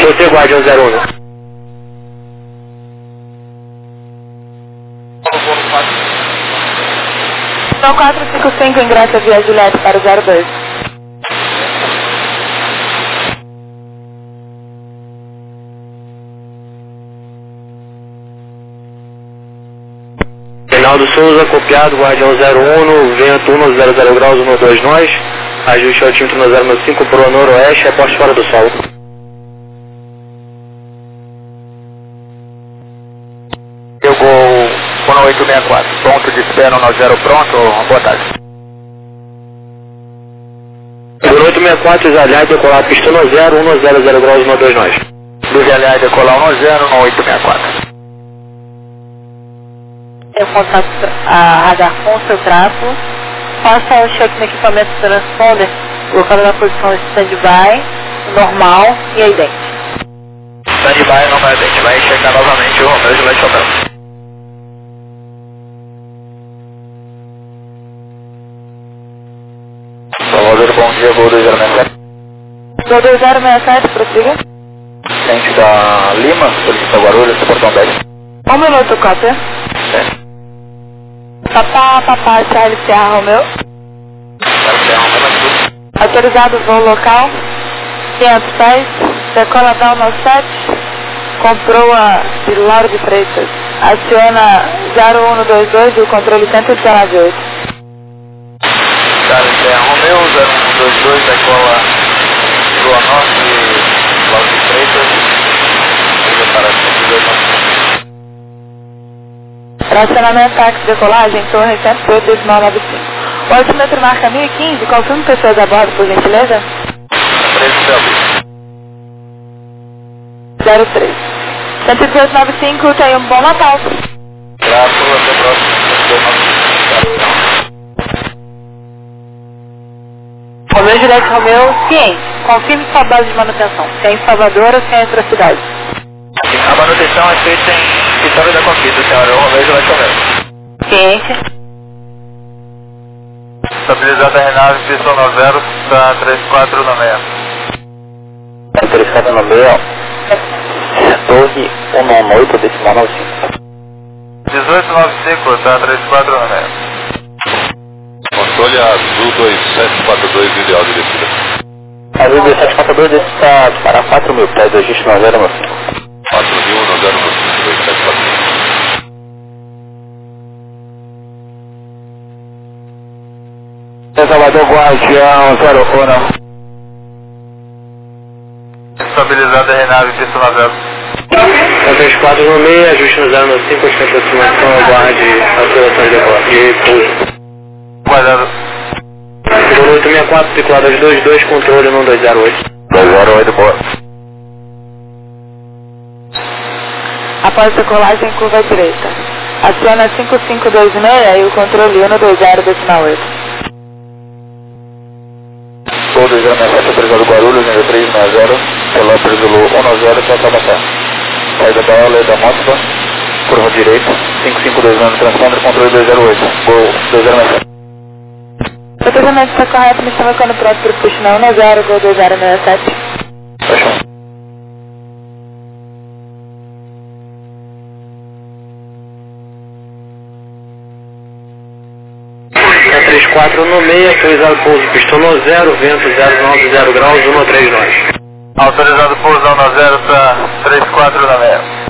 Você, Guardião 01, né? São 455, ingresso via Juliette para o 02. Reinaldo Souza, copiado, Guardião 01, vento 100 graus, 12 nós. Ajuste altímetro no 095 para o noroeste, reposte fora do sol. Eu vou 1864, ponto de espera 10 pronto, boa tarde. 1864, Isaliar, decolar pista 10, 100 graus, 12 nós. Isaliar, decolar 10, 1864. Eu contato a radar com o seu trapo. Faça o check no equipamento do transponder, colocando na posição de stand-by, normal e a idêntica. Stand-by, normal e idêntica. Vai checar novamente o Romeu Juliette Hotel. Salvador, bom dia, voo 2067. Voo 2067, prossiga. Frente da Lima, solicita Guarulhos, portão 10. 1 minuto, cópia. Papá, Charlie Sierra Romeu. Autorizado voo local, 500 pés, decola down no 7, controla de Lauro de Freitas, aciona 0122 do controle 119.8. Charlie Sierra Romeu, 0122, decola Lua Norte, Lauro de Freitas, liga para 102. Tracionamento táxi decolagem, torre 108,95. O altímetro marca 1015, confirme pessoas a bordo, por gentileza? 03. 118,95, tenha um bom Natal. Graças, até o próximo. Romeu Juliette Romeu, ciente. Confirme sua base de manutenção. Se é em Salvador ou se é entre as cidades. A manutenção é feita em Vitória da Conquista, senhora. O Romeu Juliette Romeu. Ciente. Estabilizada a renave, pista 90, está 3496. 3496, torre 198, decimal 95. 1895, está 3496. Controle Azul 2742, ideal de descida. Azul 2742, está para 4.000 pés, registro 9095. 4.000, 2742. Salvador, Guardião 01. Estabilizada a renave, pista 90. 34 no meio, ajuste no 095, ostenta aproximação, aguarde aceleração de pouso. Guardado. 1864, circulada 22, controle 1208. 208, boa. Após decolagem, curva à direita. Aciona 5526 e o controle 120,8. Gol 267, autorizado Guarulhos, nível 360, Pelópolis Zulu 10, Taubaté. Saída da aula da Móspa, curva direita, 5529 transponder, controle 208, Gol 267. O procedimento está correto, me chama quando pronto para o push na 10, Gol 2067. Fechou. Tá 34 no meio, autorizado pouso pistão no 0, vento 090 graus, 13 nós. Autorizado pouso 10, está 3496.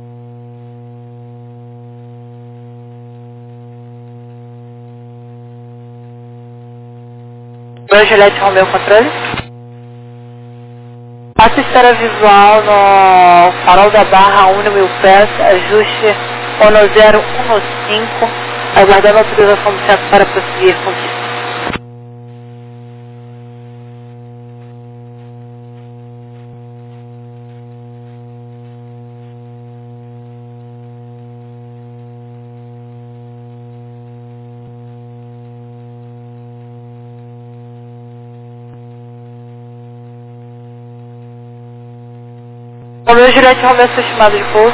Romeu Juliette Romeu, controle. Faça espera visual no farol da barra 1.000 pés, ajuste 1015, aguardando a autorização do centro para prosseguir com isso. Romeu Juliette Romeu, seu estimado de pouso.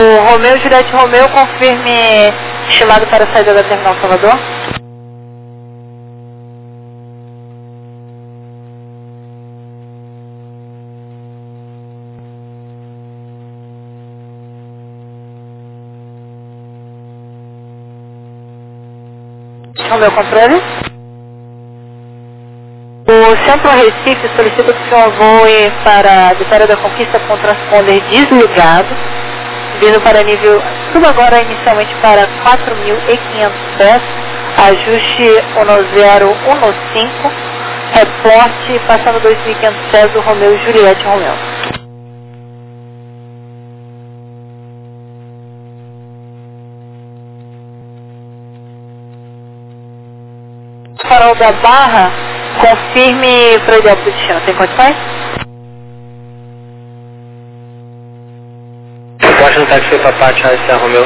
O Romeu, Juliette Romeu, confirme estimado para a saída da Terminal Salvador. Romeu, controle. O Centro Recife solicita que o senhor voe para a Vitória da Conquista com o transponder desligado, vindo para nível, suba agora inicialmente para 4.500 pés, ajuste 1015, reporte passando 2.500 pés do Romeu Juliette Romeu. Farol da Barra, confirme para o ideal do destino, tem condições? Reporte no táxi para Pátio Raíssa Romeu.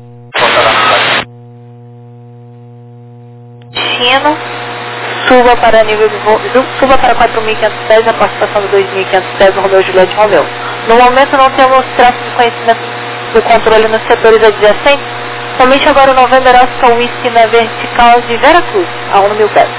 Destino, suba para nível de voo, suba para 4.500 pés, a participação de 2.500 pés do Romeu Juliette Romeu. No momento não temos traço de conhecimento do controle nos setores adjacentes, somente agora o November Oscar Whisky na vertical de Veracruz, a 1.000 pés.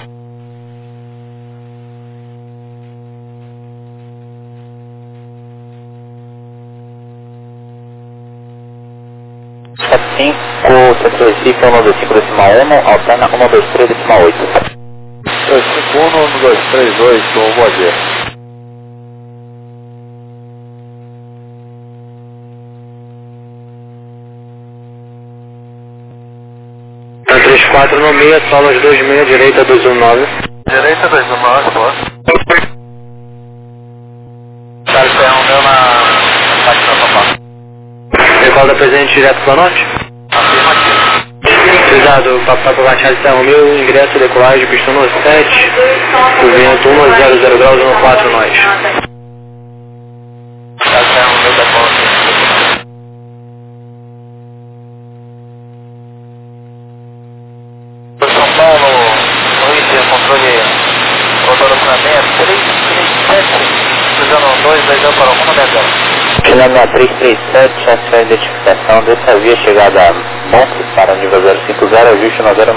Centro Recife 125.1, alterna 123.8. 251, 1238, bom dia. Tá 34 no meio, solas 26, direita 219. Direita 219, pode. Táxi Romeu na página da Papá. Recorda presente direto para norte? Afirmativo. Cuidado, Papá para Baixada Romeu, ingresso, decolagem, pistão no 7, o vento 100 graus, 14 nós. Táxi Romeu da Ponte. São Paulo, Luiz, controle rotor opcionamento 337, cruzando 2, 2 para 1, 10. Quilômetro 337, a sua identificação dessa via chegada a Montes para o nível 050, ajuste 1095.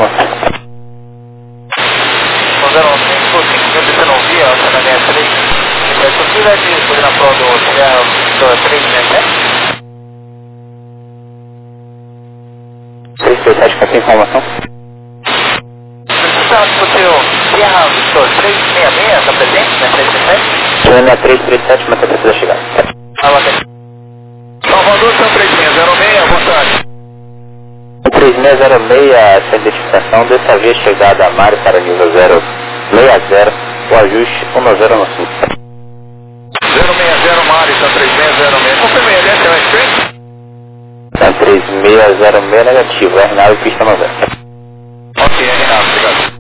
015, 5 você não via, na 63. É possível de fazer na prova do 367? 337, com essa informação? Precisamos do seu Sierra Victor 366, está presente na 337? Quilômetro 337, mas precisa chegar. Salvador, São 3606, à vontade. 3606, essa identificação dessa via chegada a Mário para nível 060, o ajuste 1095. 060 Mário, São 3606. Confirme ele, essa é a sprint? Tá 3606 negativo, R9 pista 90. Ok, R9, obrigado.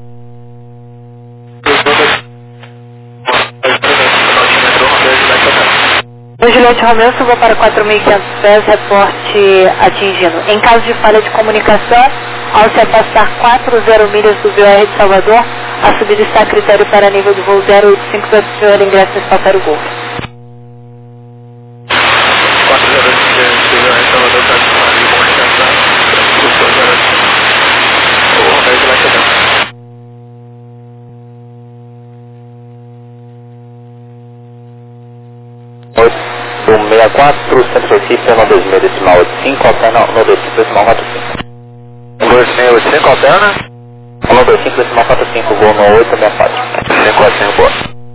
O Juliette Romeu suba para 4.500 pés, reporte atingindo. Em caso de falha de comunicação, ao se afastar 40 milhas do VOR de Salvador, a subida está a critério para nível de voo 085 para o senhor ingresso no espaço Golf. 405 de VOR de Salvador, para de comunicação. O Romeu vai chegar. 164, Centro Recife, 126.85, alterna 125.45. 12685, alterna? 125.45, voo no 864. 545, boa.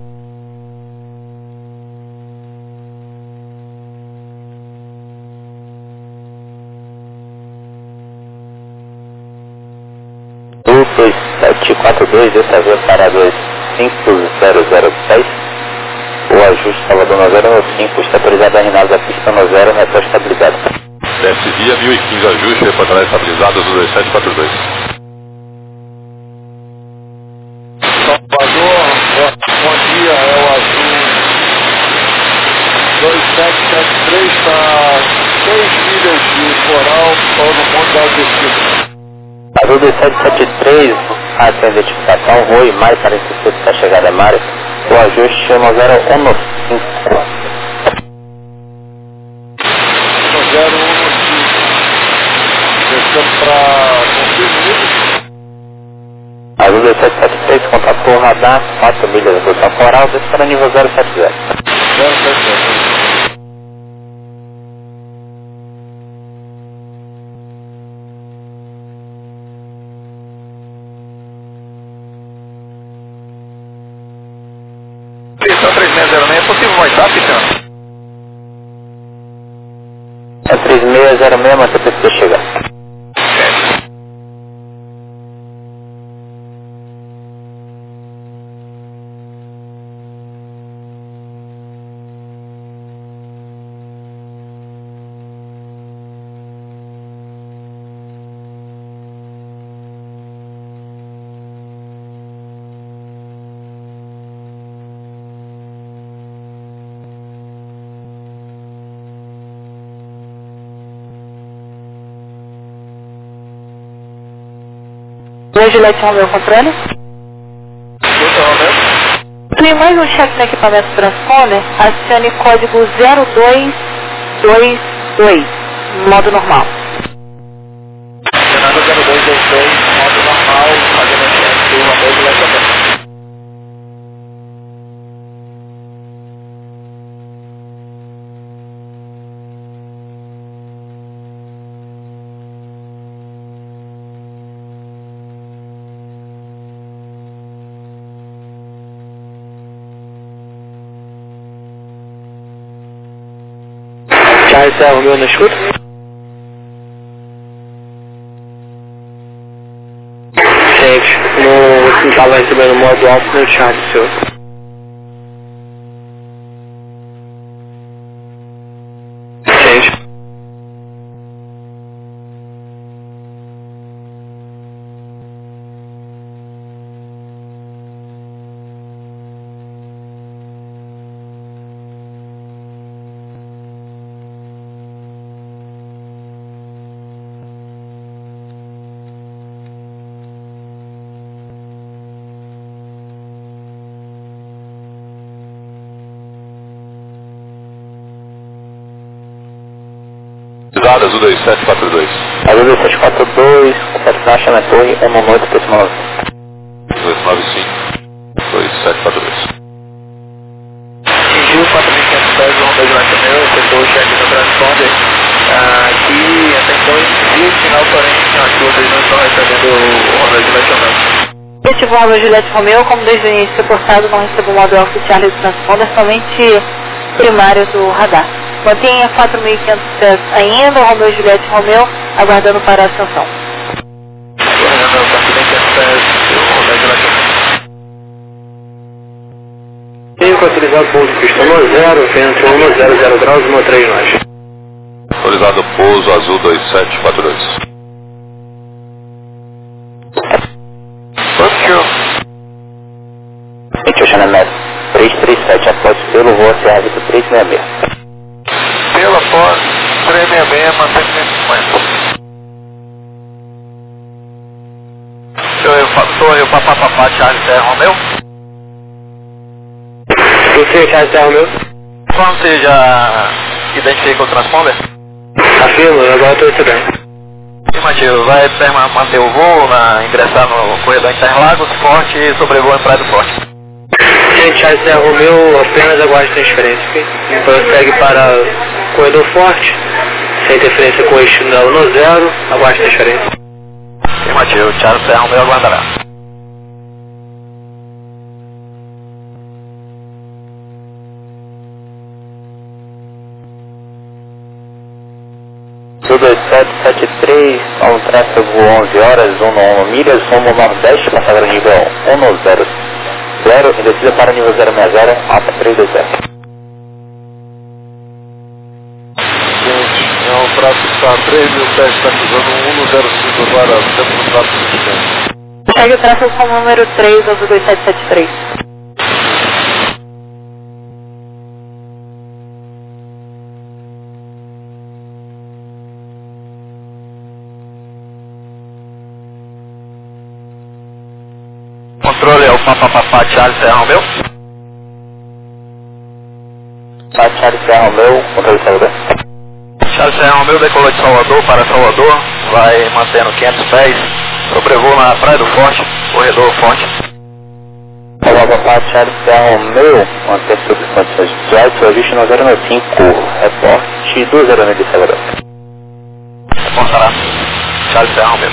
U 2742, dessa vez para 25010. O ajuste Salvador no 095, está autorizado a R9 da pista no 0, retorno estabilizado. Desce via 1015, ajuste, reportará estabilizados do 2742. Salvador, bom dia, é o azul 2773, está 6 milhas de coral, todo mundo da descida. Azul 2773, a sua identificação, voo e mais para instituto da chegada a Mário. O ajuste 1015. 01 marcando para confirmar. Azul 2773, contato com o radar, 4 milhas da posição coral, desce para nível 070. 070. Atenção 3606, é possível WhatsApp, senhor? É 3606, mas você precisa chegar. Juliette Romeo controle. Tem mais um cheque no equipamento transponder, acione código 0222, modo normal. Acionando 0222, modo normal, fazendo cheque do Romeo Juliette Romeo. Charles Romeo na escuta? Gente, não estava recebendo modo alto no chat, senhor. Gente. Azul 2742. Azul 2742, contato baixa na torre, 118, próximo 295, 2742. Atingiu 4.500 pés do Romeo Juliette Romeo, efetuou o cheque no transponder. Aqui atentou e viu o sinal, porém as vocês não estão recebendo o Romeo Juliette Romeo. Ativou o Romeo Juliette Romeo, como desde o início reportado, não recebeu o modo oficial do transponder, somente primário do radar. Mantenha 4.500 pés ainda, o Romeo Juliette Romeo, aguardando para a ascensão. Aguardando 4.500 pés do Romeo Juliette Romeo. Tenho que utilizar o pouso pista 10, vento 100 graus, 13 nós. Autorizado pouso Azul 2742. Questionamento 337, após pelo voo Serra Vita 366. Pela pós 366, mantém 150. Sou eu, papapá, Charles Romeo. Você, Charles Romeo? Quando você já identifica o transponder? Afirmo, agora estou recebendo. Afirmativo, vai manter o voo, ingressar no corredor Interlagos, Forte e sobrevoar em Praia do Forte. Gente, Charles Romeo, apenas aguarde transferência, ok? Prossegue para corredor Forte, sem interferência com o eixo no 0, aguarde transferência. Afirmativo, Charles Romeo aguardará. Sul 2773, ao tráfego 11 horas, 1 milhas, rumo nordeste, passageiro nível 100, em descida para nível 060, alta 320. Gente, o tráfego está a 3.000 pés, está cruzando 105 agora, temos um tráfego suspenso. Segue o tráfego com o número 3, Azul 2773. Controle é o papapá Charles Romeo. Charles Romeo, controle de Salvador. Charles Romeo decolou de Salvador para Salvador, vai mantendo 500 pés, sobrevoo na Praia do Forte, corredor Forte. Olá, boa tarde, Charles Romeu, manter sobre condições visuais, seu ajuste 9095, reporte 209 de Salvador. Responderá, Charles Romeu.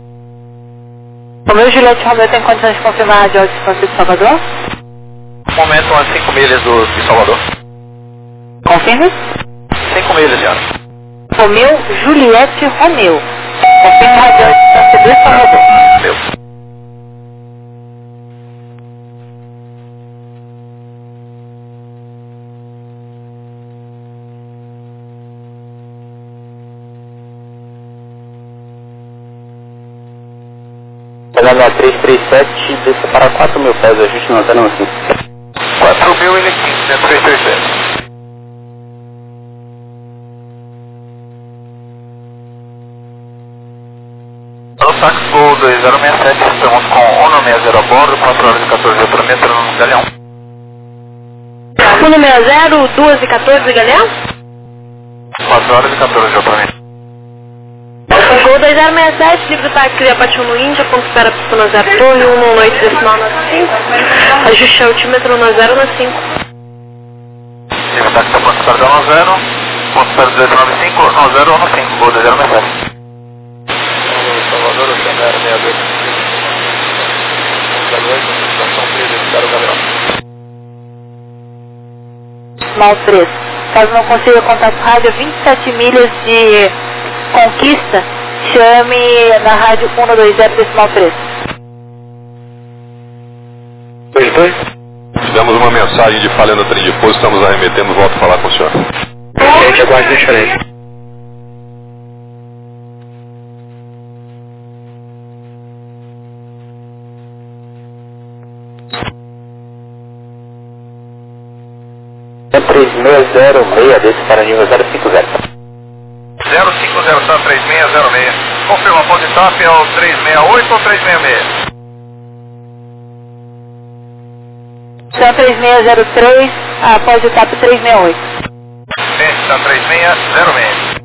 Romeu Juliette Romeu tem condições de confirmar a distância de Salvador? No momento, umas 5 milhas de Salvador. Confirma? 5 milhas, já. Romeu Juliette Romeu. Confirma a distância de Salvador. Meu. Fernando 337, desça para 4.000 pés, ajuste 9095. 4.015, 337. Táxi Gol 2067, estamos com 160 a bordo, 4 horas e 14 de metro no Galeão. 160, 2 e 14, Galeão? 4 horas e 14 de metro. Gol 2067, livre táxi Criapati no Índia, ponto espera pista 0 torre, 118 decimal na 5. Ajuste altímetro no 0 na 5. Livre táxi ponto espera da 90, ponto espera 295, no 0 na 5, Gol 2067. Salvador, o cenário 62. Estação 3, espera o Galeão. Mal 3. Caso não consiga contato rádio 27 milhas de Conquista, chame na rádio 120 decimal 3. 22? Tivemos uma mensagem de falha no trem de pouso, estamos arremetendo, volto a falar com o senhor. Gente, aguarde transferência. É 3606, desça para nível 050. 050, está 3606. Confirma, pode TAP é o 368 ou 366? São 3603, após o TAP 368. Gente, está 3606.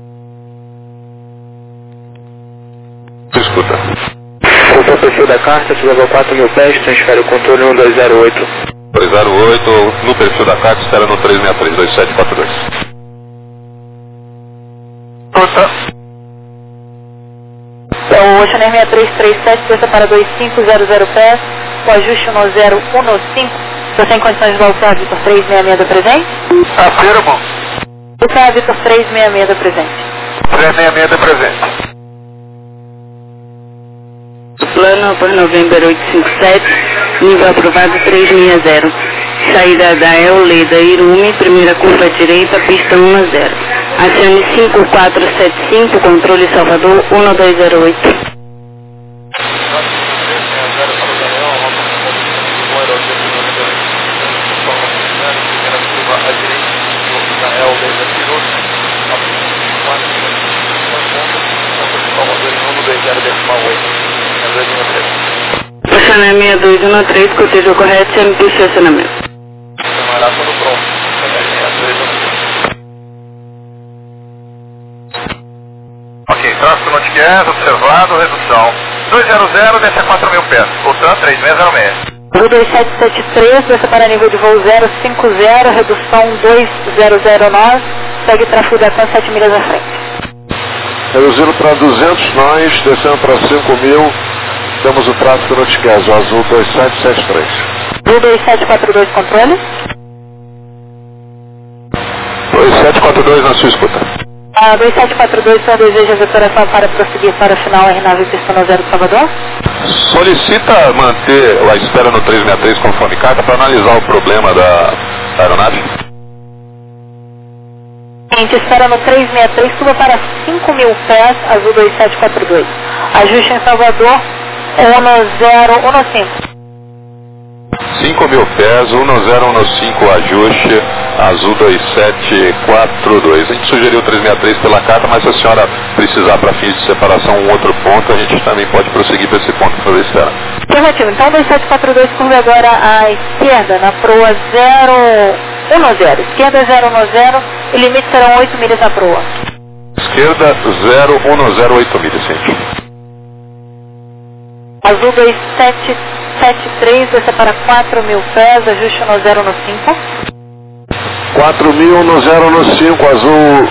Escuta. Voltou o perfil da carta, se levou 4.000 pés, transfere o controle 1208. 308, no perfil da carta, espera no 363, 2742. Escuta. Então, o Oceaner 6337, desça para 2500 pés, o ajuste no 015. Você tem condições de voltar Vitor 366 do presente? Afirmo. Voltar Vitor 366 do presente. 366 do presente. Plano por November 857, nível aprovado 360. Saída da Euleda Irume, primeira curva direita, pista 10. Acione 5475, controle Salvador 1208. Oceaner 6213, cotejo correto, sempre estacionamento. Tudo pronto. Ok, tráfego notifiado, observado, redução. 200, desce a 4.000 pés. Voltando, 3606. Voo 2773, desça para nível de voo 050, redução 2009, segue tráfego da TAM 7 milhas à frente. Reduzindo para 200 nós, descendo para 5.000, temos o tráfego no Tiqueso, azul 2773. Voo 2742, controle. 2742 na sua escuta. 2742, senhor deseja a operação para prosseguir para o final R9 pista no 0 Salvador? Solicita manter a espera no 363 conforme carta para analisar o problema da aeronave. Gente, espera no 363, suba para 5.000 pés, azul 2742. Ajuste em Salvador, 1015. 5.000 pés, 1015 ajuste, azul 2742. A gente sugeriu 363 pela carta, mas se a senhora precisar para fins de separação um outro ponto, a gente também pode prosseguir para esse ponto para fazer espera. Afirmativo, então 2742 curva agora à esquerda, na proa 010. Esquerda 010, o limite serão 8 milhas na proa. esquerda, 01080 milhas, sim. Azul 2773, desce para 4.000 pés, ajuste no 0 no 5. 4.000 no 0 no 5, azul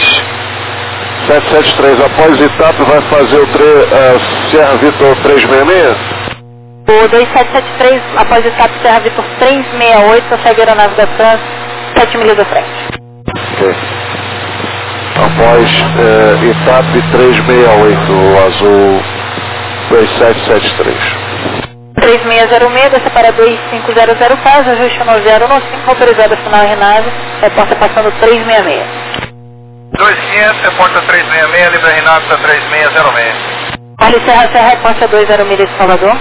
2773. Após Itap vai fazer o Serra Vitor 366? O 2773, após Itap Serra Vitor 368, consegue aeronave da Trans 7 milhas à frente. Ok. Após Itap 368, o azul 2773. 3606, desce para 2500 pés, ajuste no 0 no 5, autorizado a final Renave, reporta passando 366. 2500, reporta 366, Libra Renave para 3606. Vale Serra, reporta 20 milhas de Salvador.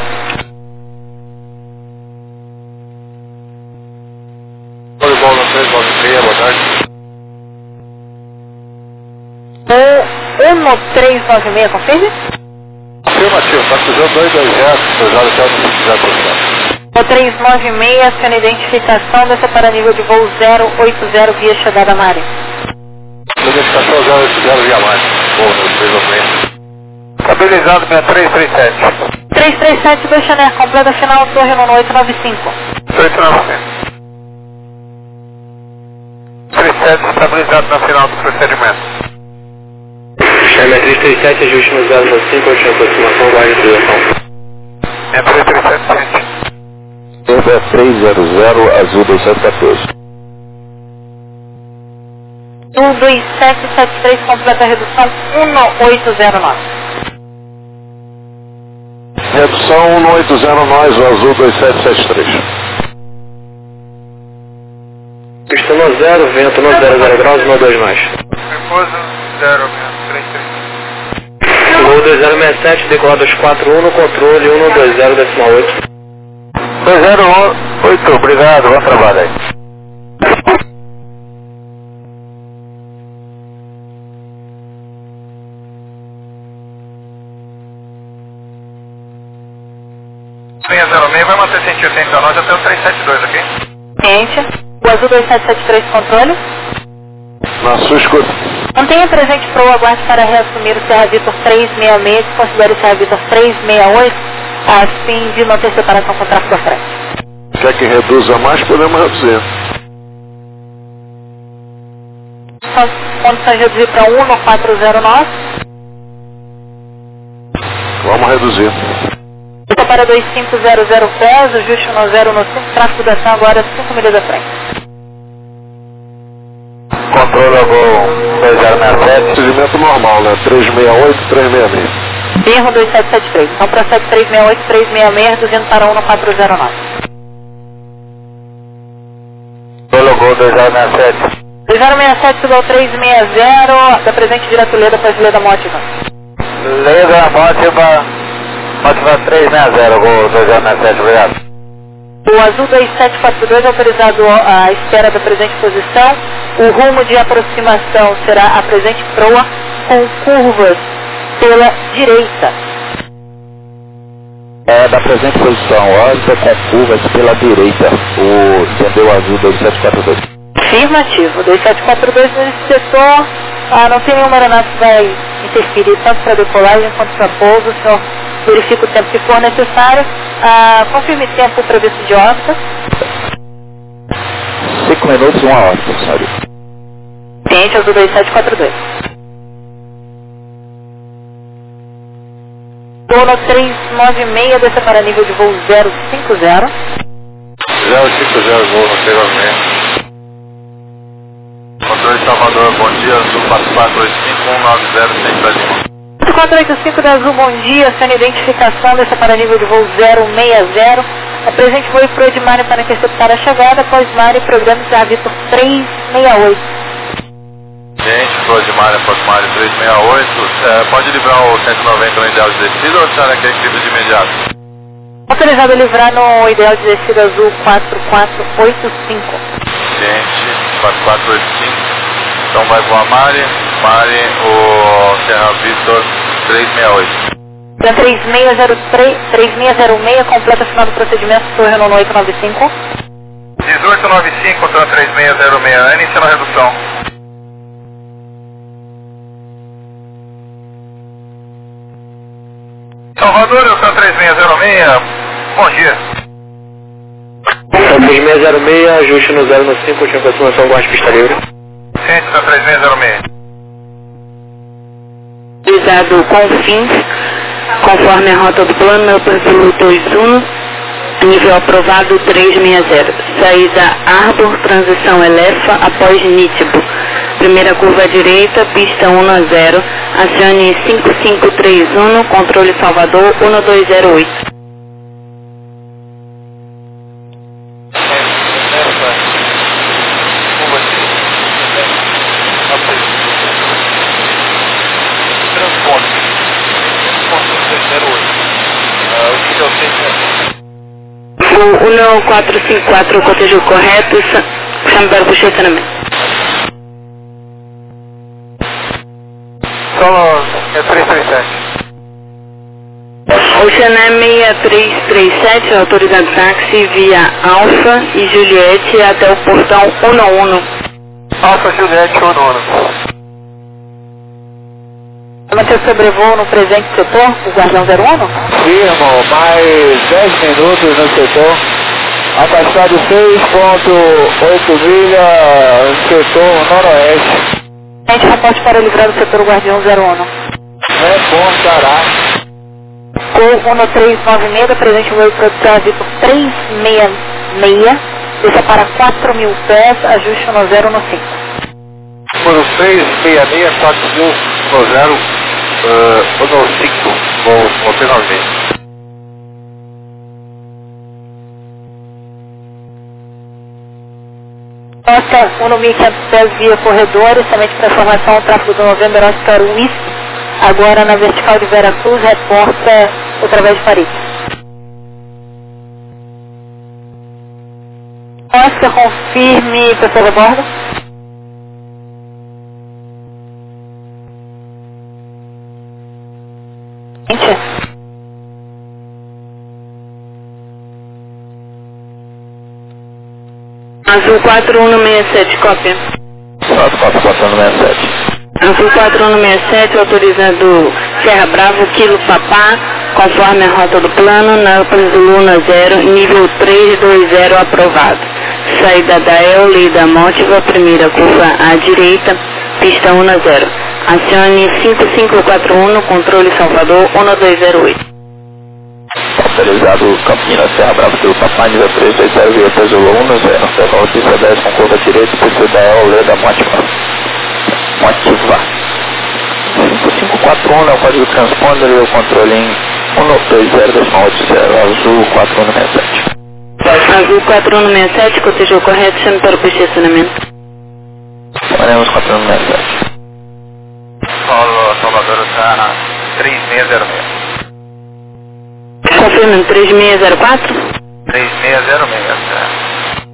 Oi, bola 396, boa tarde. 1396, confirme? Afirmativo, está cruzando 220, cruzado até o 500. O 396, sendo identificação, desce para nível de voo 080 via chegada Mari. Identificação 080 via Mari. Boa, 396. Estabilizado 6337. 337, deixa Ner, completa final, torre no 895. 895. 37, estabilizado na final do procedimento. Chame 337, ajuste no 0 no 5, última aproximação, guarde a direção. É 337. Esse é 300, azul 2714. 12773, completa a redução 1809. Redução 180 nós, o azul 2773. Pista no 0, vento no 00 graus, no 2 mais. Repouso 063. Voo 2067, decolar 241 no controle 120,8. 208, obrigado, bom trabalho aí. Vai manter 180 nós até o 372, ok? Ciente. O azul 2773, controle. Na sua escuta. Mantenha presente para o aguarde para reassumir o Serra Vitor 366, considere o Serra Vitor 368, a fim de manter separação com o tráfego à frente. Quer que reduza mais, podemos reduzir. São condições de reduzir para 1940 Vamos reduzir. Fica para 2500 pés, ajuste no 0 no 5, tráfego da ação agora 5 milhas à frente. Controle voo 2067. Procedimento normal, né? 368, 366. Erro 2773. Então procede 368, 366, reduzindo para 1940 Controle voo 2067. 2067 igual 360, da presente direto Leda para Leda Mótiva. Leda Mótiva 360, voo 2067, obrigado. O azul 2742 autorizado à espera da presente posição. O rumo de aproximação será a presente proa com curvas pela direita. Da presente posição, órbita com curvas pela direita. Entendeu, azul 2742. Afirmativo. 2742 nesse setor, não tem nenhuma aeronave que vai interferir tanto para decolagem quanto para pouso. O senhor verifica o tempo que for necessário. Confirme tempo previsto de órbita. 5 minutos e 1 hora, senhorita. Ciente, azul 2742. Dono 396, desce para nível de voo 050. 050, voo no 396. Controle de Salvador, bom dia, azul 4485 190 485 da Azul, bom dia, sendo identificação, desce para nível de voo 060. Apresente voo para o Edmari para interceptar a chegada, após Mari, programa Serra Vitor 368. Gente, Flor de Malha, Porto Malha 368, pode livrar o 190 no ideal de descida ou a senhora quer que livre de imediato? Autorizado a livrar no ideal de descida azul 4485. Gente, 4485, então vai voar Mari, o Serra Vitor 368. Então 3606, completa final do procedimento, torre no 895. 1895, contra 3606, iniciando a redução. Salvador, eu sou 3606, bom dia. 3606, ajuste no 095, última aproximação, guarde pista livre. Sim, sou 3606. Utilizado com fins, conforme a rota do plano, meu perfil 21, nível aprovado 360. Saída Arbor, transição Elefa, após Nítibo. Primeira curva à direita, pista 1 a 0, acione 5531, controle Salvador 1208. O 1454, o cotejo correto, chame para o estacionamento. Solo 6337. Oceané 6337, autorizado táxi via Alfa e Juliette até o portão 11. Alfa Juliette 11. Manter sobrevoo no presente setor, o Guardião 01? Firmo, mais 10 minutos no setor. Afastado 6,8 milhas, setor noroeste. Gente, reporte para livrar do setor Guardião 01. Reportará. Com 1396, presente voo produção Vitor 366, desça para 4.000 pés, ajuste no 0 no 5. Número 666, 4000, no 0, no 5, vou finalmente. Nota 1.500 pés via corredores, somente para informação, o tráfego do November Oscar Whisky, agora na vertical de Veracruz, reporta através de Paris. Oscar, confirme pessoas a bordo. Azul 4167, cópia. Foto 4167. Azul 4167, autorizado Serra Bravo, Kilo Papá, conforme a rota do plano, Nápoles do Luna 0, nível 320 aprovado. Saída da Eule e da Mótiva, primeira curva à direita, pista 1 a 0. Acione 5541, controle Salvador 1208. Autorizado Campinas, Serra Bravo, Kilo Papá, nível 320 via Pesouro 10, Federal pista 10 com curva direita, pista da Eule da Mótiva. Motiva 5541 é o código transponder e o controle em 120.80, azul 4167. Azul 4167, cotejo correto, chame para o estacionamento. Faremos 4167. Solo Salvador está 3606. Confirmando 3604? 3606.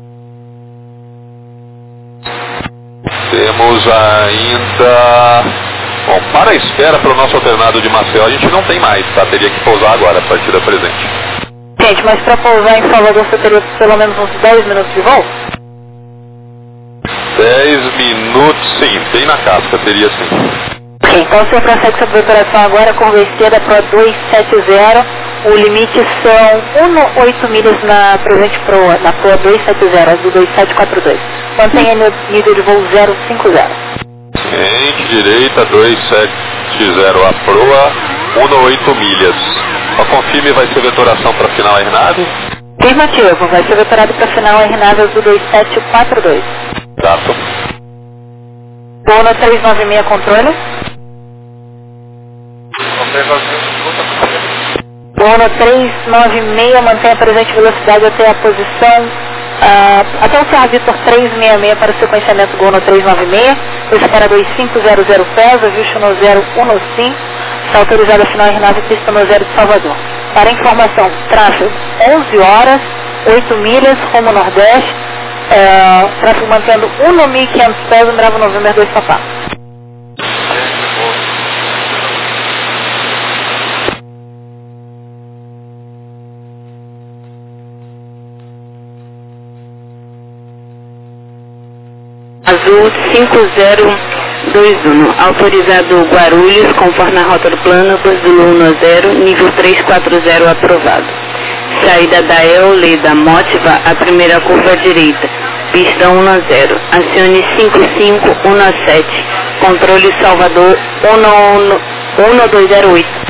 Temos ainda... Bom, para a espera para o nosso alternado de Maceió, a gente não tem mais, tá? Teria que pousar agora, a partir da presente. Gente, mas para pousar em Salvador você teria pelo menos uns 10 minutos de voo? 10 minutos, sim, bem na casca, teria sim. Ok, então você prossegue sua operação agora com esquerda para 270, o limite são 1,8 milhas na presente proa, na proa 270, azul 2742. Mantenha nível de voo 050. Ciente, direita, 270 a proa, 1,8 milhas. Só confirme, vai ser vetoração para final RNAV? Afirmativo, vai ser vetorado para final RNAV azul 2742. Exato. Bono 396 controle. Bono 396, mantenha presente velocidade até a posição, até o Serra Vitor 366 para o sequenciamento Bono 396, deixa para 2500 pés, ajuste no 015, está autorizado a final RNAV pista no 0 de Salvador. Para informação, tráfego 11 horas, 8 milhas, rumo nordeste, tráfego mantendo 1.500 pés, no Bravo November 2 Papá. Azul 50 221, autorizado Guarulhos, conforme a rota do plano, bus do Luna 0, nível 340 aprovado. Saída da EOLE da Motiva, a primeira curva à direita, pista 10, acione 5517, controle Salvador 1208.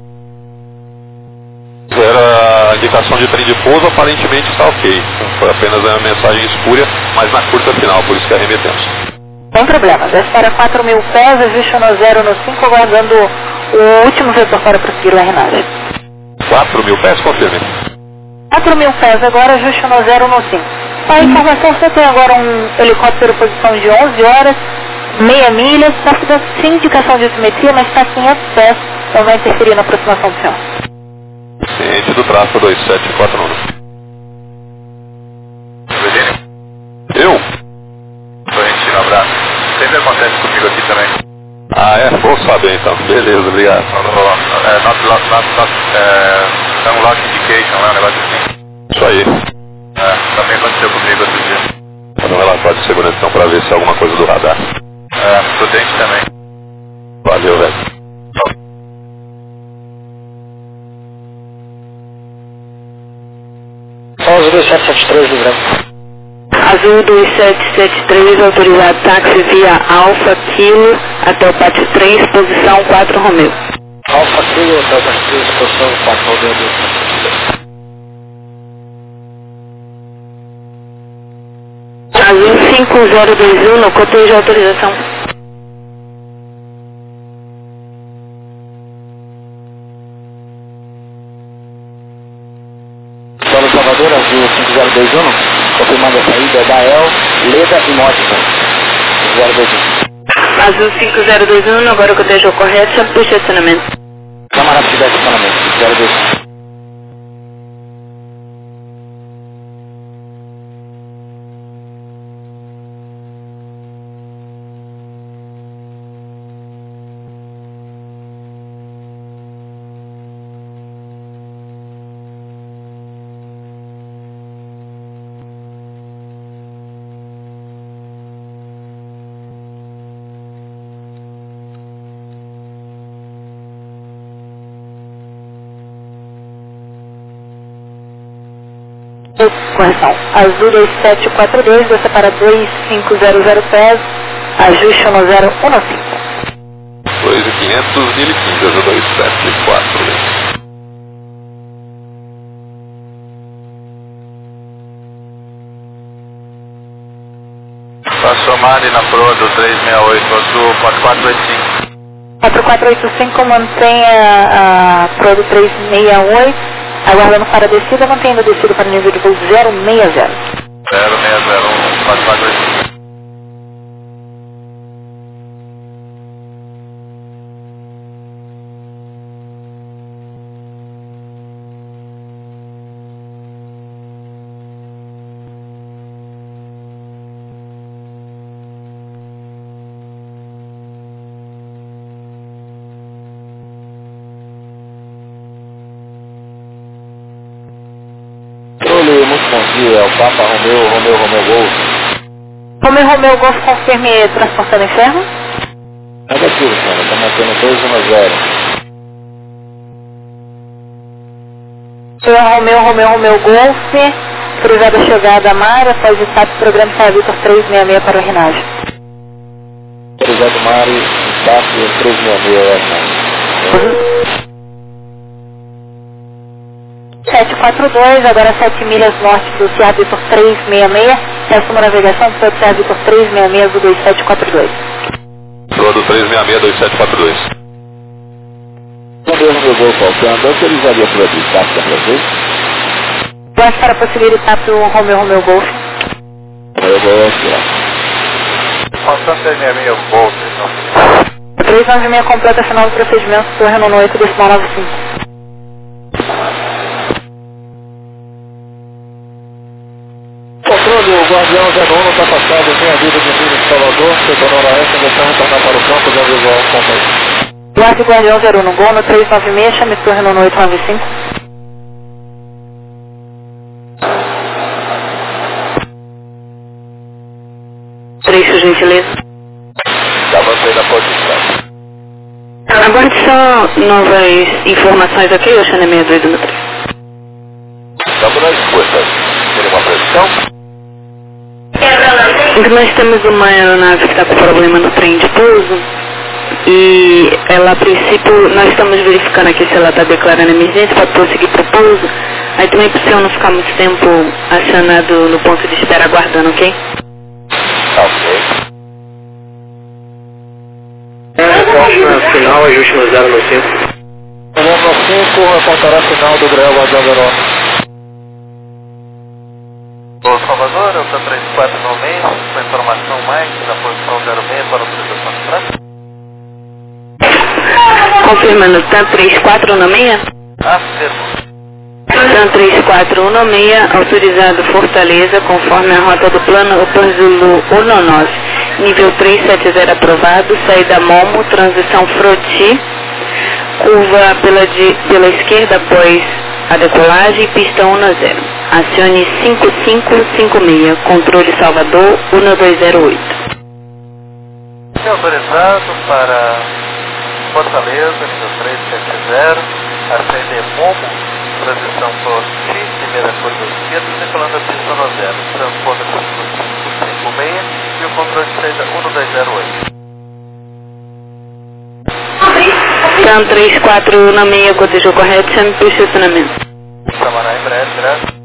Era a indicação de trem de pouso, aparentemente está ok. Foi apenas uma mensagem espúria, mas na curta final, por isso que arremetemos. Sem problema, desce para 4.000 pés, ajuste no 0 no 5, aguardando o último vetor para prosseguir a renagem. 4.000 pés, confirme. 4.000 pés agora, ajuste no 0 no 5. A informação, você tem agora um helicóptero posição de 11 horas, meia milha, está sem indicação de simetria, mas está a 500 pés, então vai interferir na aproximação do senhor. Ciente do tráfego 2741. Eu? Florentino, abraço. Sempre acontece comigo aqui também. Ah, é? Vou saber então. Beleza, obrigado. Unlock indication, né? Um negócio assim. Isso aí. Também aconteceu comigo outro dia. Manda um relatório de segurança então para ver se é alguma coisa do radar. Prudente também. Valeu, velho. Azul 2773 do Branco. Azul 2773, autorizado táxi via Alfa Kilo até o pátio 3, posição 4 Romeu. Alfa Kilo até o pátio 3, posição 4 Romeu. Azul 5021, no cotejo de autorização. Solo Salvador, Azul 5021, confirmando a saída da EL, Leda e Mótica. 5021. Azul 5021, agora o cotejo correto, já puxa estacionamento. Câmara de estacionamento, 5021. Correção. Azul 2742, você para 2500 pés, ajuste no 015. 2.500, 1015, Azul 2742. Passou Mari na proa do 368, Azul 4485. 4485, mantenha a proa do 368. Aguardando para a descida, mantendo a descida para o nível de voo 060. 060, 4485. Muito bom dia, o Papa Romeu Golf. Romeu Golf, confirme transportando inferno. Negativo, senhora, está mantendo 210. Senhor Romeu Golf, cruzada chegada a Mari, após status programa para Vitor 366 para o renagem. Cruzado Mari, status 366, 742, agora 7 milhas norte do Ceará Vitor 366, peço uma navegação para o Ceará Vitor 366 do 2742. Proa do 366, 2742. Romeu Golf, faltando, autorizaria para o status da prazer? Mas para possibilitar para o Romeu Golf. Romeu Golf, Passando 366 Golf, então. 396 completa final do procedimento, Torre no 8,95. Controle, o Guardião 01 está passado, tem a vida de Minas de Salvador, setor noroeste, deixando retornar para o campo de visual completo. Guarda Guardião 01 no Gol, no 396, chame Torre no 895. Trecho, gentileza. Tá, você Aguarde só novas informações, ok? Oceano 6213. Estamos na escuta. Tem uma previsão? Nós temos uma aeronave que está com problema no trem de pouso e ela, a princípio, nós estamos verificando aqui se ela está declarando emergência para prosseguir para o pouso. Aí também para o senhor não ficar muito tempo acionado no ponto de espera aguardando, ok? Ok. Resposta final, ajuste no 0 no 5. Novembro 5, reportará final do Grel Guadalupe. Ô Salvador, eu estou 3496, com informação mais na posição 06 para autorização de tráfego. Confirmando, TAM 3416. Afirmo. TAM 3416, autorizado Fortaleza, conforme a rota do plano Upper Zulu 19. Nível 370 aprovado, saída Momo, transição Froti, curva pela esquerda após a decolagem, pista 10. Acione 5556, controle Salvador 1208. É autorizado para Fortaleza, nível 370, acender Momo, transição Froti, primeira curva esquerda, decolando a pista 10, transporte 5556 e o controle de saída 1208. TAM 3416, cotejou correto, chame para o estacionamento. Samará em breve, graças.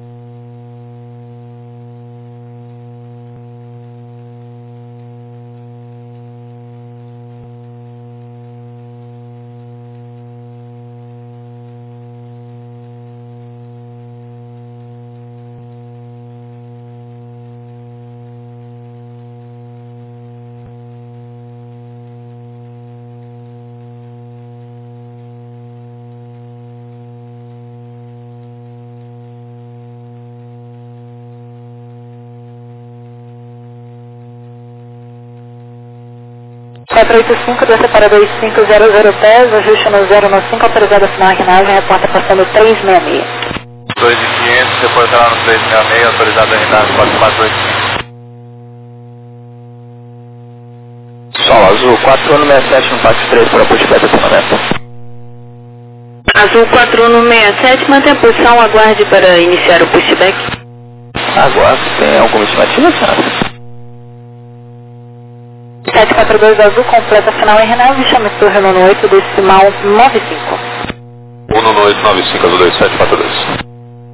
Quatro 485, desce para 2500 pés, ajuste no 0 no 5, autorizado a final a renagem, reporta passando 366. 2.500, reportará no 366, autorizado a renagem 4485. Sol Azul 4167 no Pax 3 para pushback acionamento. Azul 4167, mantém a posição, aguarde para iniciar o pushback. Aguardo, tem alguma estimativa, senhora? 742 Azul, completa final em renagem, chame torre no 8, decimal 95. 19895, Azul 2742.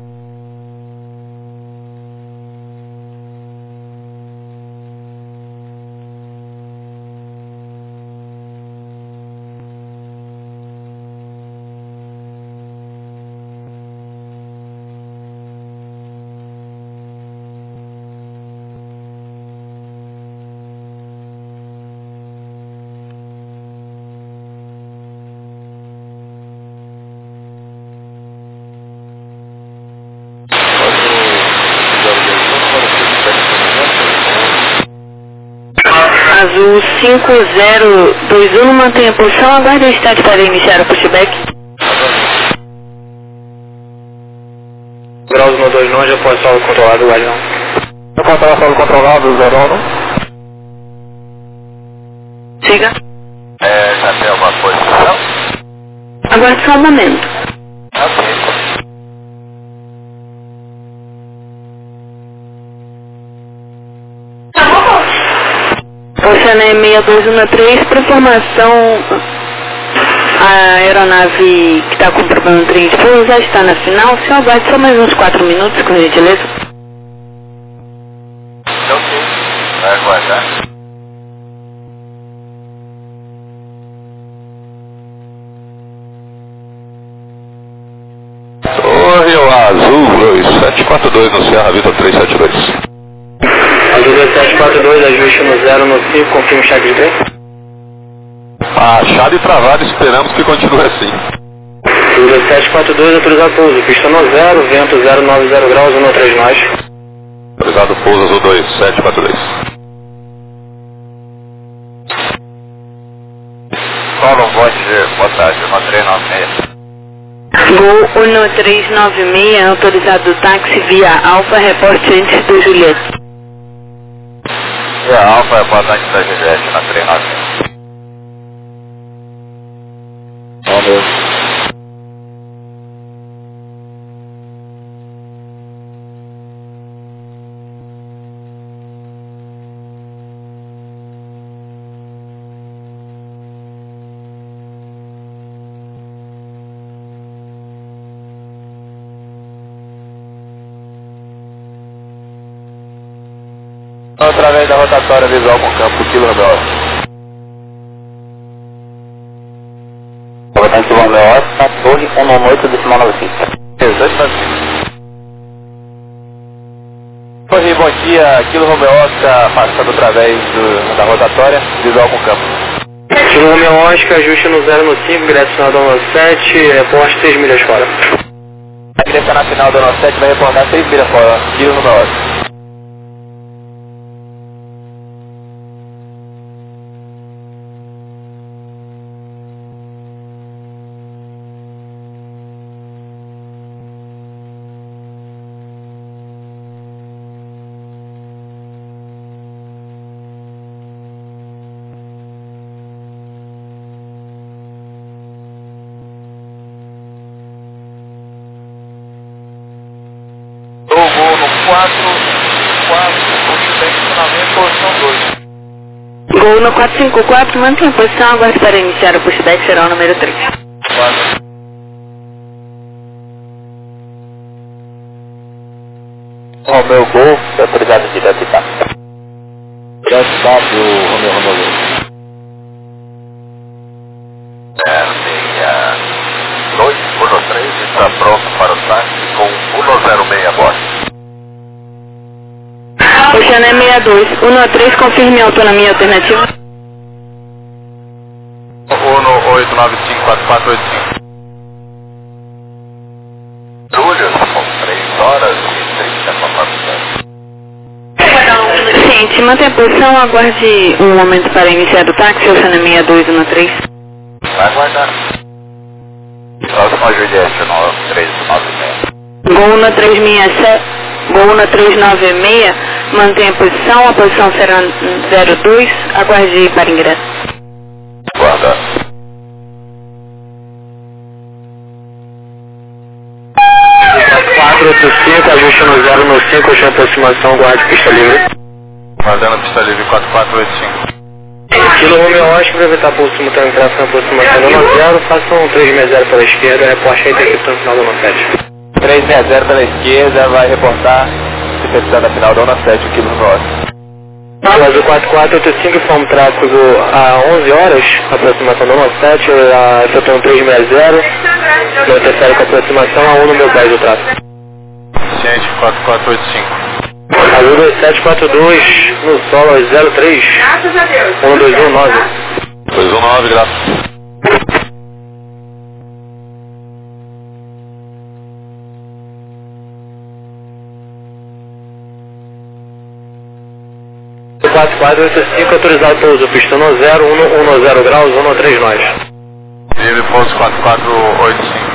Azul 5021, mantém a posição, aguarde a estádio para iniciar o pushback. Graus 129, já pode solo controlado, Guardião. Eu controlar solo controlado, 01. Siga. Já tem alguma posição? Aguarde só um momento. Ok. Oceano 6213, por informação, a aeronave que está com problema no trem de pouso já está na final. O senhor aguarde só mais uns 4 minutos, com gentileza. Ok. Vai aguardar. Torre Azul 2742 no Serra Vitor 372. Azul 2742, ajuste no 0 no 5, confirma o cheque de trem. Achado e travado, esperamos que continue assim. Azul 2742, autorizado pouso, pista no 0, vento 090 graus, 13 nós. Autorizado pouso Azul 2742. Solo Voyager, boa tarde, 1396. Gol 1396, autorizado táxi via Alfa, reporte antes do Juliette. Via Alfa, boa tarde da Juliette, na 396. através da rotatória visual com campo, quilo Romeo Oscar. Comandante Romeo Oscar, torre 198,95. Exatamente. Oi, bom dia, quilo Romeo Oscar, passando através da rotatória visual com campo. Kilo Romeo Oscar, ajuste no 095, direcionado ao 97, reporte 6 milhas fora. A direção na final do 97 vai reportar 6 milhas fora, quilo Romeo Oscar. Vou no 4, posicionamento, posição 2. Gol no 454, mantém a posição, aguarde para iniciar o pushback, será o número 3. 4. Romeo Gol, autorizado de DSK. DSK, Romeo Gol. 213 está pronto para o táxi com 106 a bordo. Oceano é 62, 113, confirme a autonomia alternativa. 18954485. Júlio, são 3 horas e 30 para Ciente, mantém a posição, aguarde um momento para iniciar o táxi, Oceano é 62, 113. Vai aguardar. Próxima Juliette, 1396. Gol na 367, Gol na 396, mantém a posição será 02, aguarde para ingresso. Guarda. Ajuste no 095, achando aproximação, guarde pista livre. Guardando pista livre 4485. Kilo Romeo Oscar, para evitar pulso simultâneo tráfego na aproximação do 90, façam 360 pela esquerda, reporte a interceptação final do 97. 360 pela esquerda, vai reportar interceptação na final do 97, o quilo Romeo Oscar. Azul 4485, informa o tráfego a 11 horas, aproximação do 97, efetuando 360, não interfere com a aproximação a 1 no meu 10 do tráfego. Ciente 4485. Azul 2742, no solo 03, 1219. 219, graças. O 4485 autorizado pouso, pista 10, 110 graus, 113 nós. Livre pouso 4485.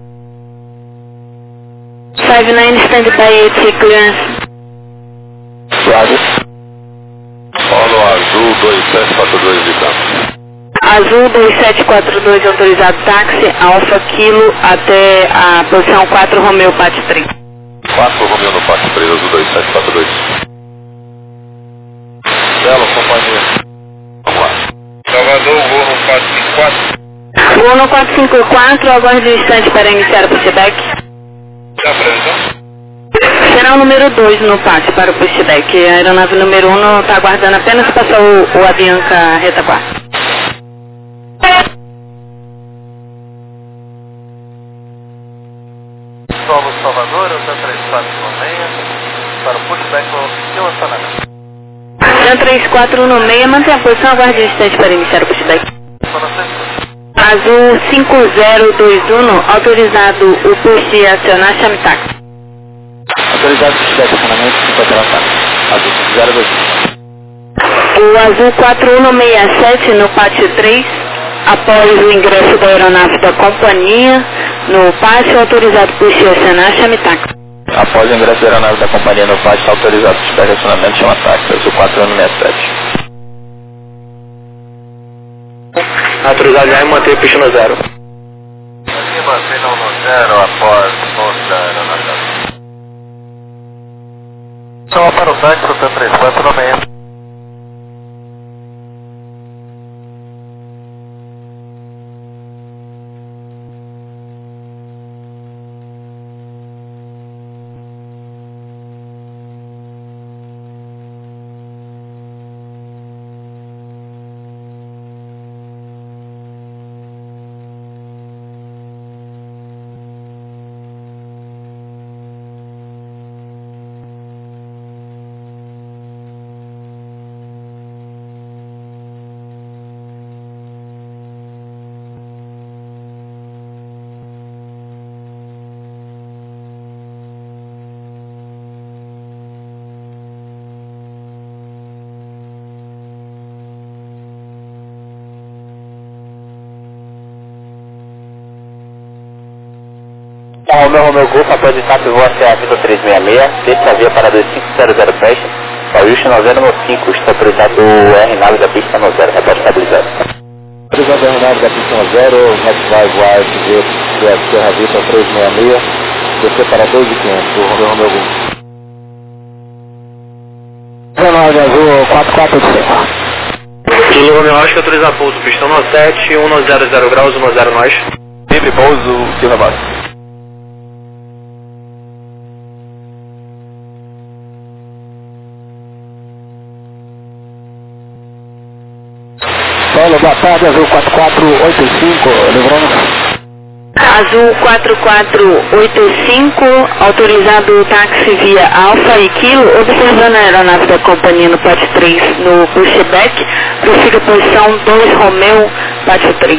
59 standby at clearance. Flávio. Polo azul 2742 de campo. Azul 2742, autorizado táxi, Alfa Kilo até a posição 4 Romeo Pat 3. 4 Romeo no Pat 3, azul 2742. Belo, companhia. Vamos lá. Salvador, voo no 454. Voo no 454, aguarde um instante para iniciar o pushback. Tá pronto? Será o número 2 no pátio para o pushback. A aeronave número 1 está aguardando apenas passar o Avianca retaguarda. Somos Salvador, eu tenho 3416, para o pushback no relacionamento. 3416, mantém a posição, aguarde um instante para iniciar o pushback. Azul 5021, autorizado o push acionar chame táxi. Autorizado o pushback, acionamento 50 Azul 021. O azul 4167 no pátio 3, após o ingresso da aeronave da companhia no pátio, autorizado por acionar chame táxi. Após o ingresso da aeronave da companhia no pátio, autorizado o pushback acionamento chama táxi, azul 4167. Autorizado já e manter pista no 0. Aqui mantenham no 0 após o da aeronave. Só para o táxi, eu tenho 3496. Romeu Golf, após o TAP voa até a Vitor 366, desce a via para 25000 pés, ajuste no 095, está autorizado o R9 da pista no 0, repórter estabilizado. Autorizado o R9 da pista no 0, vai voar FG, Sierra Vitor 366, descer para 2500, o Romeu Golf. 19 azul 4485. Zulu Romeo Oscar, autorizar pouso, pistão no 7, 100 graus, 10 nós. Livre pouso, Silva Base. Solo, boa tarde, azul 4485, lembrando. Azul 4485, autorizado o táxi via Alfa e Kilo, observando a aeronave da companhia no PAT 3 no pushback, prossiga posição 2 Romeu, PAT 3.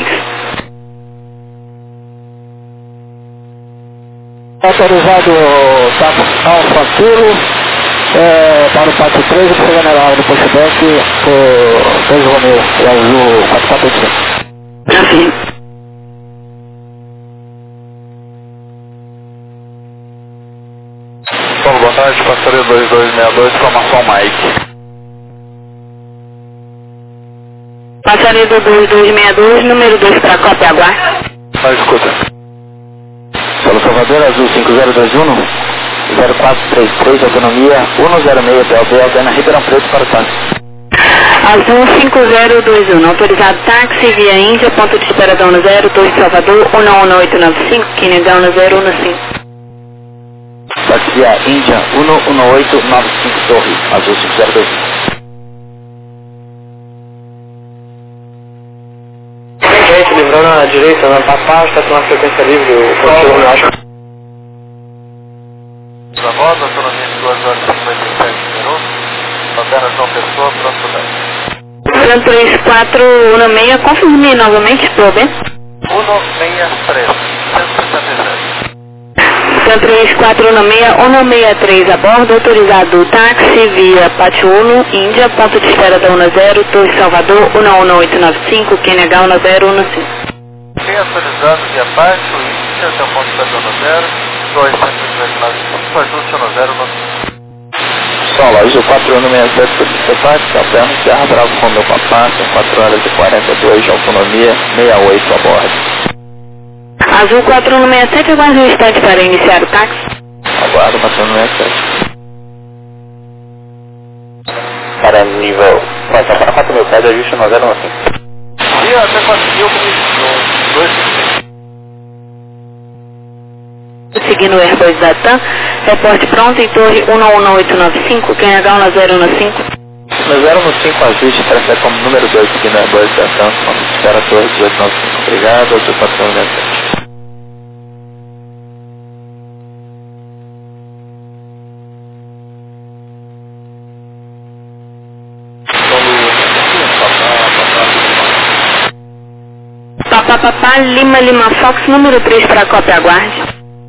Autorizado o táxi Alfa Kilo, para o PAT 3, observando a aeronave do pushback por 2 Romeu, o azul 4485. Assim. Boa tarde, passaria 2262, formação Mike. Passaria do 2262, número 2 para cópia, aguarde. Escuta. Solo Salvador, azul 5021, 0433, autonomia 106 PLB, Aldana Ribeirão Preto para o táxi. Azul 5021, autorizado táxi via Índia, ponto de espera da 10, Torre Salvador, 11895, Quinegão 015. Taxia Índia 11895 Torre, azul 502. Gente, livrando à direita, na Papá, está com uma frequência livre, o professor Romeo Oscar. Da roda, autonomia de 2 horas e 57 minutos, Lanterna João Pessoa, pronto 10. 3416, confirme novamente, por bem? 163, 167. 3416-163 a bordo, autorizado táxi via Pátio 1, Índia, ponto de espera da 10, Torre Salvador, 11895, Quinegão 015. Tem autorizado via Pátio, Índia, até o ponto de espera da 10, Torre 195, ajuste no 015. Solo, azul 4167, polícia táxi, alterno, Serra Bravo com meu papá, são 4 horas e 42 de autonomia, 68 a bordo. Azul 4167, aguarde um instante para iniciar o táxi. Aguardo 4167. Para nível, passa para 4000 pés, ajuste no 015. E até 4000 com 255. Seguindo o Airbus da TAM, reporte pronto em torre 11895, Quinegão 015. No 015 ajuste, transfere como número 2 aqui no Airbus da TAM, espera a torre 1895. Obrigado, azul 4167. Papá, Lima, Fox, número 3 para a cópia, aguarde.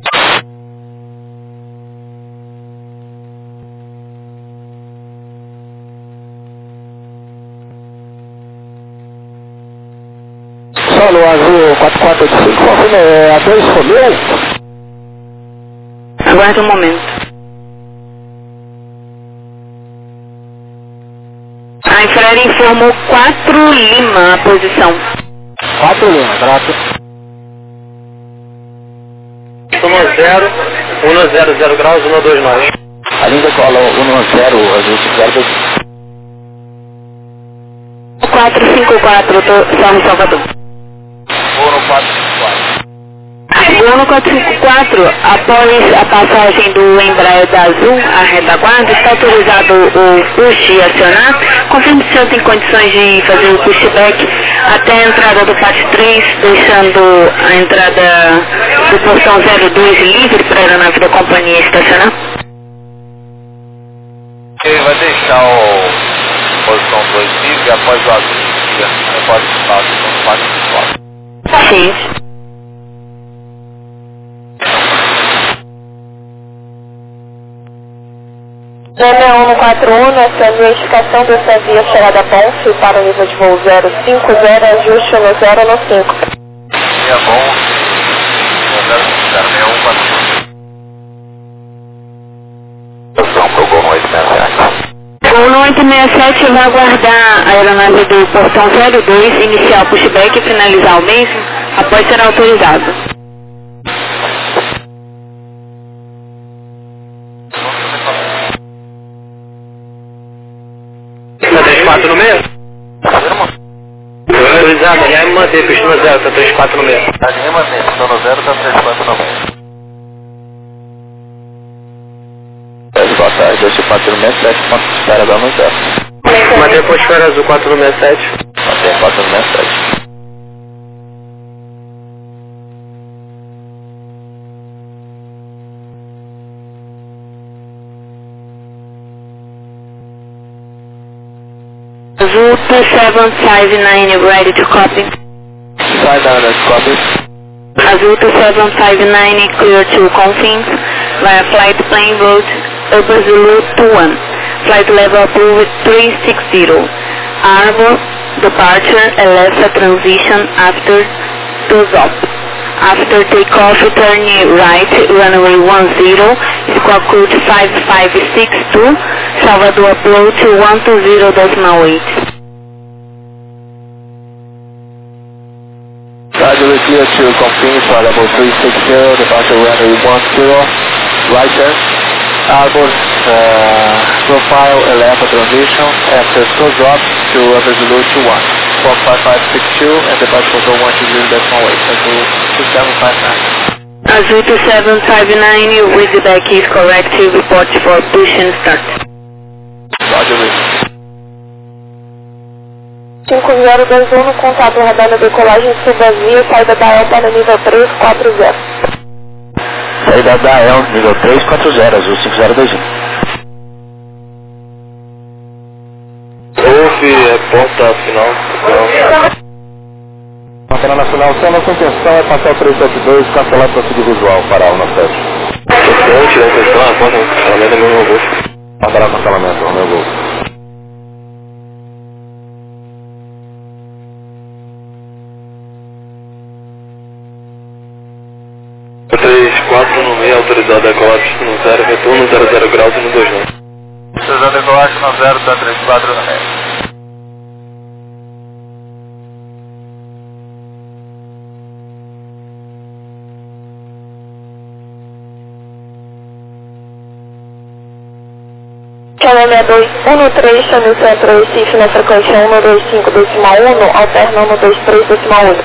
Solo, azul 4485, confirme a 2 Romeu. Aguarde um momento. A Infraero informou 4 Lima a posição. 4 Lima, graças. Toma 0, 100 graus, 12 nós. A linda cola 10, azul 502. 454, Torre Salvador. Vou no 454. Voo no 454, após a passagem do Embraer da Azul, a retaguarda, está autorizado o push acionar. Confirme se o senhor tem condições de fazer o pushback até a entrada do PAT 3, deixando a entrada do portão 02 livre para a aeronave da companhia estacionar. Ele vai deixar o posição 2 livre após o aviso de repórter de status no 454. Sim. Romeo 141, essa é a verificação dessa via chegada a Bonfim para o nível de voo 050, ajuste no 015. É bom, 061, 6867 vai aguardar a aeronave do portão 02, iniciar o pushback e finalizar o mesmo após ser autorizado. Tá 34 no meio? Eu vou realizar, amanhã e manter, pistão 0, tá 34 no meio. Alinha e mantém, pistão 0, tá 34 no meio. Boa tarde, eu sou 467, ponto de espera da Anunciar. Mantém posfera azul 467. Mantém 467. Azul 2759 ready to copy. Sai da área de copy. Azul 2759 clear to confins via flight plane route Upper Zulu 21. Flight level approved 360. Arbor departure Alessa transition after Tozop. After takeoff, turn right, runway 10, squawk code 5562, Salvador approach 120.8. Roger, we clear to confirm for level 360, departure runway 10, right turn. Arbor profile 11 transition after Tozop to Upper Zulu 21. 5562 and departure control 120.8. Azul 2759. Azul 2759 with the back is correct, report for push and start. Roger, 5021, contato radar na decolagem subvazia, saída da ELTA no nível 340. Saída da EL, nível 340, Azul 5021. Houve porta final. Antena Nacional, só nossa intenção é passar o 372 e cancelar para seguir visual para a 17. Estou tirando questão, a porta, cancelamento é meu gol. Mandará cancelamento, o meu gol. O 34 no meio, autorizado a decolar pista no 0, retorno 00 graus e no 29. Autorizado a decolar no 0, da 34 no meio. Calema 213, chame o centro Recife na frequência 125.1, alterna 123.1.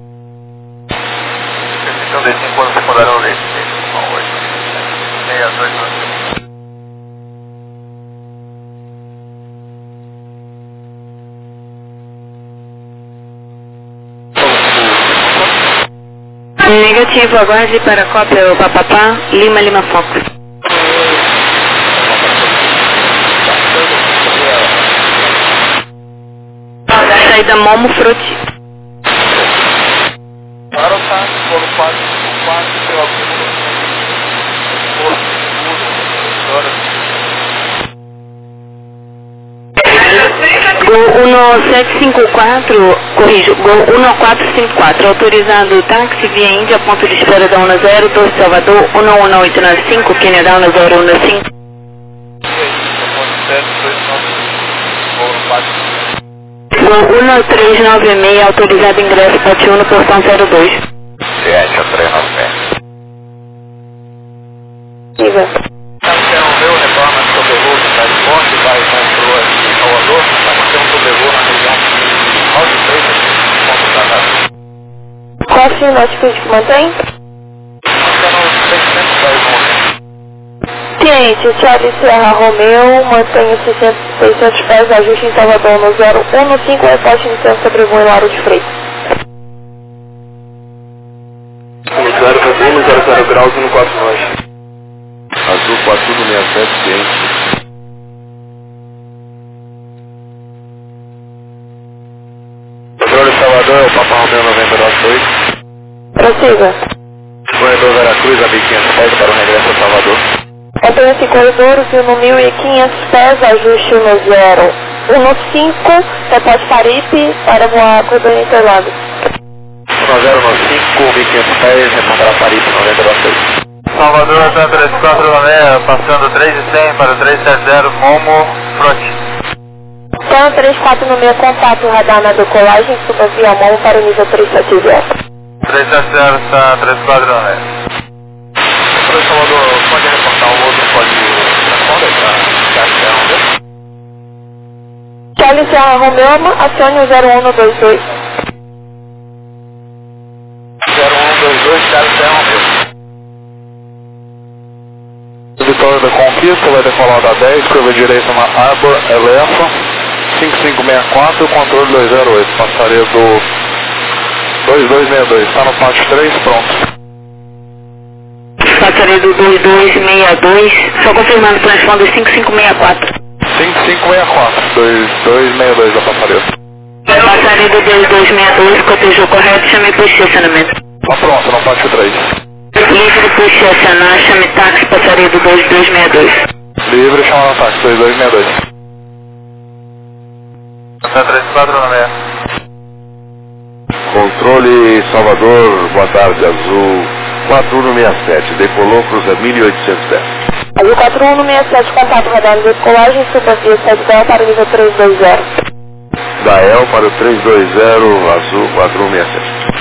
Então, desse quando secundário no Recife, 62. Negativo, aguarde para cópia o Papapá, Lima Fox. Saída Momo Frutti. Para o táxi, pelo 4, pela Gol 1754, corrijo, Gol 1454, autorizado táxi via Índia, ponto de espera da 10, Torre Salvador, 11895, Kenya Down 015. Gol 1396, autorizado ingresso pote 1 no portão 02. 7396. Diga. Interrompeu, retorna sobre o voo de California, vai para o Salvador, vai manter um sobrevoo na região de Alto Freitas, ponto tratado. Qual a sua altitude que mantém? Mantendo 610 pontos. Cliente, Charlie Serra Romeu, mantenha 600 pés, ajuste em Salvador no 015, reporte iniciando sobre voo em Lauro de Freitas. 00 graus e no 49. Azul 4167, ciente. Controle Salvador, é o Papa Romeu 998. Prossiga. Corredor Veracruz, a 1500 pés para o regresso a Salvador. Mantenha-se corredor, viu no 1500 pés, ajuste no 015, reporte Paripe, para voar corredor Interlagos. 1095, 1500 pés, reportará Paripe 996. Salvador, 34 passando 3 e 100 para 370, Momo, Front. Então, 34 no meio, contato radar na decolagem, suba via mão para o nível 370. 370 está 34 no meio. Por Salvador, pode reportar o outro código transponder para Charlie Sierra Romeo, acione o 0122. 0122, Charlie Sierra Romeo. Vitória da Conquista, vai decolar da 10, curva direita na Arbor, Elefa, 5564, controle 208, passaria do 2262, está no pátio 3, pronto. Passaria do 2262, só confirmando o transponder 5564. 5564, 2262 da passaria. Passaria do 2262, cotejou correto, chame por estacionamento. Tá pronto, no pátio 3. Livre por estacionar, chame táxi, passaria do 2262. Livre, chama no táxi, 2262. Está 34 no meio. Controle Salvador, boa tarde, Azul 4167, decolou, cruza 1800 pés. Azul 4167, contato radar na decolagem, suba via 7 para o nível 320. Dael para o 320, Azul 4167.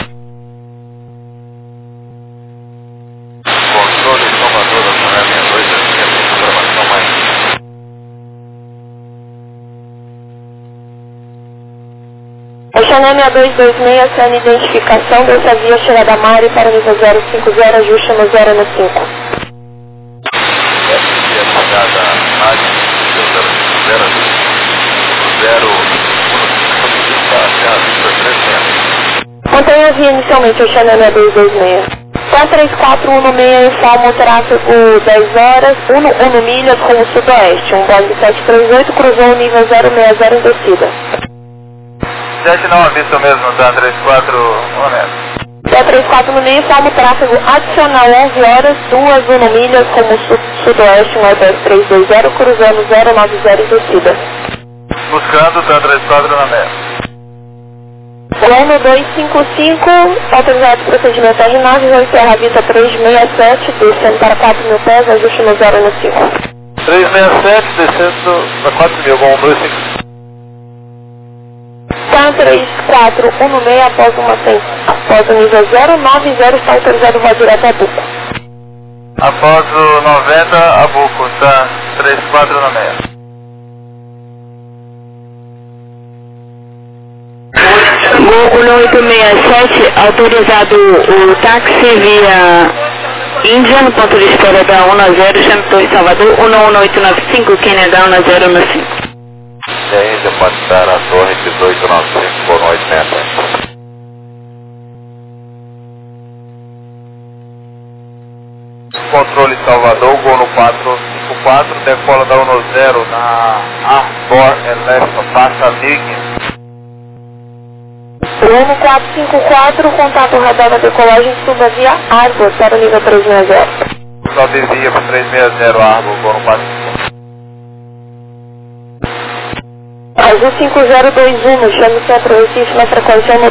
Controle Salvador, da Sonora 62, temos programação mais. Oxané 6226, acione identificação dessa via chegada Mari para o nível 050, ajuste no 0 no 5. Essa via chegada Mari, 0 Mantenha a via inicialmente, Oxané 6226. Então 3416 informa o tráfego 10 horas, 1 milhas rumo sudoeste. Um Boeing 738 cruzou o nível 060 em descida. 7 não avisa mesmo, tá? 34 honesto. Então 3416 informa o tráfego adicional 11 horas, 1 milhas rumo sudoeste, um Airbus 320 cruzando 090 em descida. Buscando, tá? 34 no meio. Plano 255, autorizado procedimento R9, vou encerrar a vista 367, descendo para 4.000 pés, ajuste no 0 no 5. 367, descendo para 4.000, bom, 255. Tá 3416, após o nível 090, está autorizado o voo direto a Buco. Após o 90, a Buco, tá? 34 no meio. Google 867, autorizado o táxi via Índia, no ponto de espera da 10, chame Torre Salvador, 11895, Kennedy 10 no 5. E a Índia pode estar a torre 1895, boa noite, né? Controle Salvador, gol no 454, decola da 10 na Arbor, Elefa, passa Mig. Plano 454, contato radar na decolagem, suba via Arbor para o nível 360. Só desvia para 360, Arbor, gol no 454. Azul 5021, chame Centro Recife na frequência